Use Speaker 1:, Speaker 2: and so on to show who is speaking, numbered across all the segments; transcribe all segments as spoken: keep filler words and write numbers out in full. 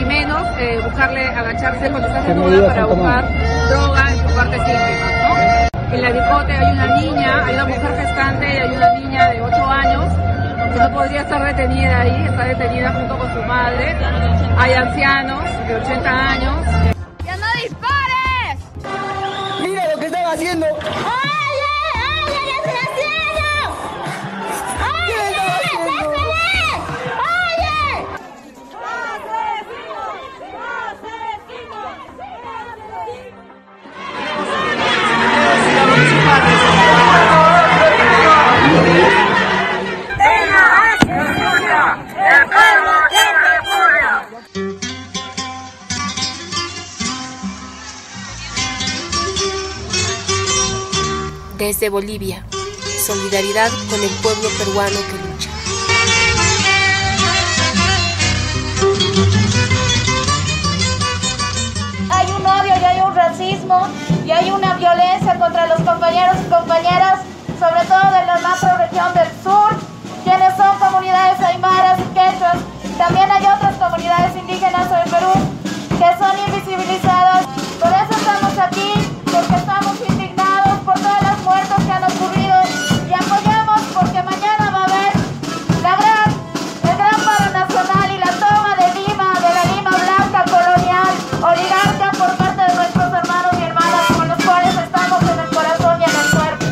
Speaker 1: menos eh, buscarle agacharse cuando estás desnuda para buscar droga en tu parte íntima, ¿no? En la Dicote hay una niña, hay una mujer gestante y hay una niña de ocho años que no podría estar detenida ahí, está detenida junto con su madre. Hay ancianos de ochenta años.
Speaker 2: ¡Ya no dispares!
Speaker 3: ¡Mira lo que están haciendo!
Speaker 2: ¡Oye! ¡Oye, desgraciado! ¡Oye! ¡Déjame! ¡Oye!
Speaker 4: Desde Bolivia, solidaridad con el pueblo peruano que lucha.
Speaker 2: Hay un odio y hay un racismo y hay una violencia contra los compañeros y compañeras, sobre todo de la macrorregión del sur, quienes son comunidades aymaras y quechuas. También hay otras comunidades indígenas en el Perú que son invisibilizadas. Por eso estamos aquí, porque estamos indignados por todas las muertes que han ocurrido y apoyamos porque mañana va a haber la gran, el gran paro nacional y la toma de Lima, de la Lima blanca colonial, oligarca por parte de nuestros hermanos y hermanas con los cuales estamos en el corazón y en el cuerpo.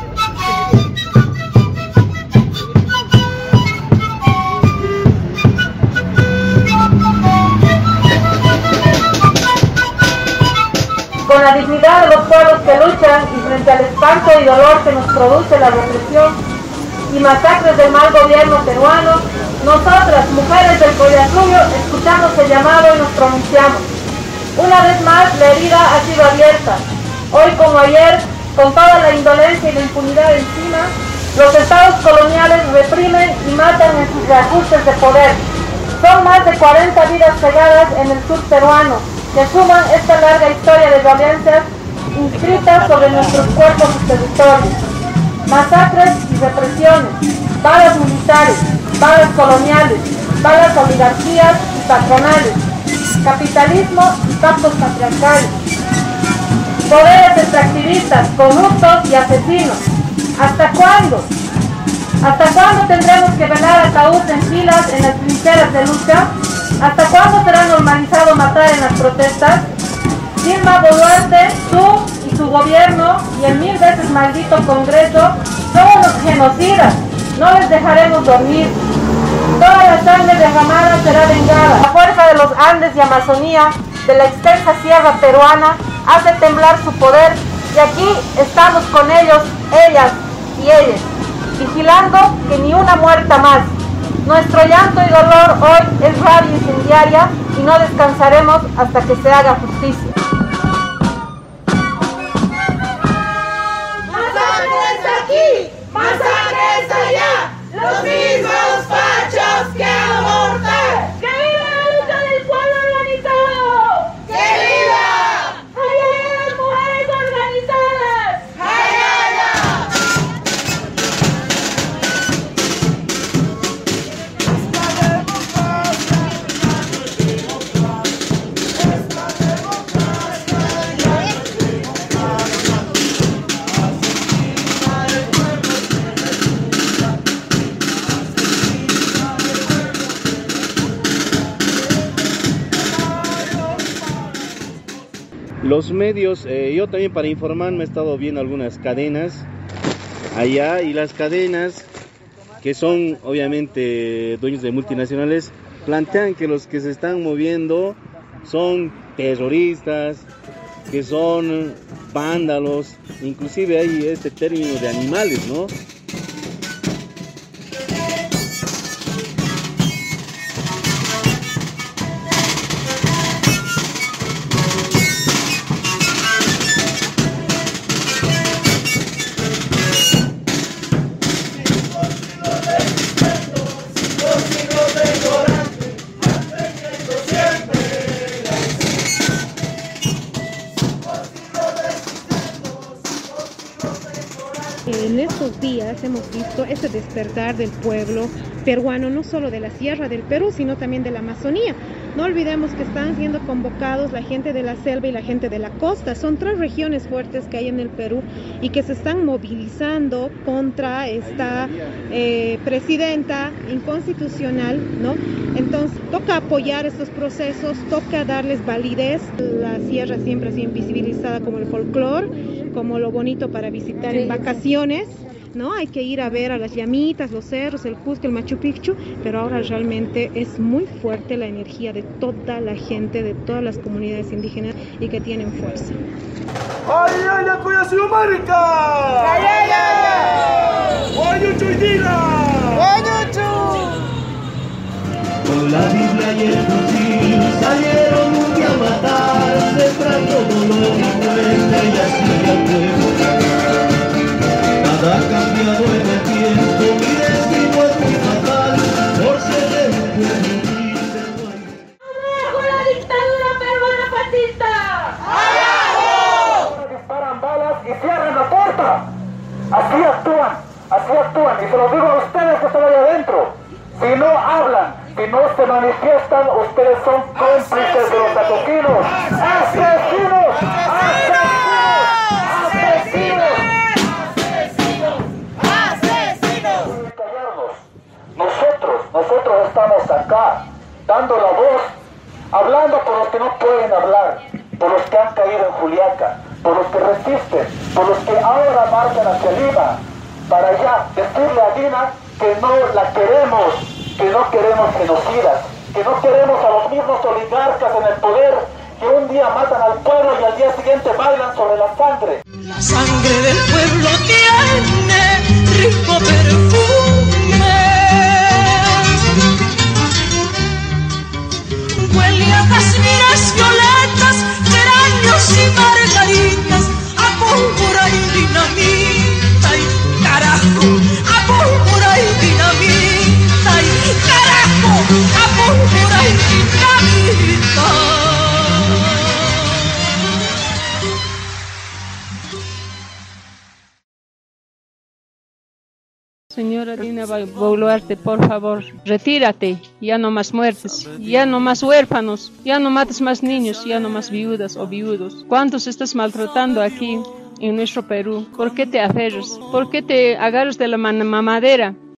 Speaker 2: Con la dignidad de los pueblos que luchan y frente al espanto y dolor que nos produce la represión y masacres del mal gobierno peruano, nosotras, mujeres del Collazullo, escuchamos el llamado y nos pronunciamos. Una vez más, la herida ha sido abierta. Hoy como ayer, con toda la indolencia y la impunidad encima, los estados coloniales reprimen y matan en sus reajustes de poder. Son más de cuarenta vidas cegadas en el sur peruano, que suman esta larga historia de violencias inscritas sobre nuestros cuerpos y territorios. Masacres y represiones, balas militares, balas coloniales, balas oligarquías y patronales, capitalismo y pactos patriarcales, poderes extractivistas, corruptos y asesinos. ¿Hasta cuándo? ¿Hasta cuándo tendremos que velar ataúd en filas en las trincheras de lucha? ¿Hasta cuándo será normalizado matar en las protestas? Dilma Boluarte, tú y tu gobierno y el mil veces maldito Congreso son los genocidas. No les dejaremos dormir. Toda la sangre derramada será vengada. La fuerza de los Andes y Amazonía, de la extensa sierra peruana, hace temblar su poder y aquí estamos con ellos, ellas y ellas, vigilando que ni una muerta más. Nuestro llanto y dolor hoy es rabia incendiaria y no descansaremos hasta que se haga justicia.
Speaker 5: ¡Masacres aquí! ¡Masacres allá! ¡Los mismos fachos que abortar!
Speaker 2: ¡Que viva la lucha del pueblo organizado!
Speaker 5: ¡Que viva!
Speaker 2: ¡Ay, las mujeres organizadas!
Speaker 6: Los medios, eh, yo también para informarme he estado viendo algunas cadenas allá y las cadenas que son obviamente dueños de multinacionales plantean que los que se están moviendo son terroristas, que son vándalos, inclusive hay este término de animales, ¿no?
Speaker 7: En estos días hemos visto este despertar del pueblo peruano, no solo de la sierra del Perú, sino también de la Amazonía. No olvidemos que están siendo convocados la gente de la selva y la gente de la costa. Son tres regiones fuertes que hay en el Perú y que se están movilizando contra esta eh, presidenta inconstitucional, ¿no? Entonces toca apoyar estos procesos, toca darles validez. La sierra siempre ha sido invisibilizada como el folclore, como lo bonito para visitar en vacaciones, ¿no? Hay que ir a ver a las llamitas, los cerros, el Cusco, el Machu Picchu, pero ahora realmente es muy fuerte la energía de toda la gente, de todas las comunidades indígenas y que tienen fuerza.
Speaker 5: ¡Ay, ay, ay, cuya su marca! ¡Ay, ay, ay! ¡Guayuchu y Dila! ¡Guayuchu!
Speaker 8: Con la Biblia y el fusil salieron un día a matar, sembrando dolor y muerte y así al pueblo. Nada ha cambiado en el tiempo, mi destino es muy fatal, por ser de un pueblo humilde.
Speaker 2: ¡Abajo la dictadura peruana fascista!
Speaker 5: ¡Abajo! Disparan balas y cierran la puerta. Así actúan, así actúan, y se lo digo a ustedes que están ahí adentro. Si no hablan, si no se manifiestan, ustedes son cómplices de los atoquinos. ¡Asesinos! ¡Asesinos! ¡Asesinos! ¡Asesinos! Nosotros, nosotros estamos acá, dando la voz, hablando por los que no pueden hablar, por los que han caído en Juliaca, por los que resisten, por los que ahora marchan hacia Lima, para allá decirle a Dina que no la queremos, que no queremos genocidas, que no queremos a los mismos oligarcas en el poder que un día matan al pueblo y al día siguiente bailan sobre la sangre.
Speaker 8: La sangre del pueblo tiene rico perfume, huele a jazmines, violetas, geranios y margaritas, a pólvora y dinamita y carajo, a pólvora y dinamita y carajo, a pólvora y dinamita.
Speaker 9: Señora Dina Boluarte, por favor, retírate, ya no más muertes, ya no más huérfanos, ya no mates más niños, ya no más viudas o viudos. ¿Cuántos estás maltratando aquí en nuestro Perú? ¿Por qué te aferras? ¿Por qué te agarras de la mamadera?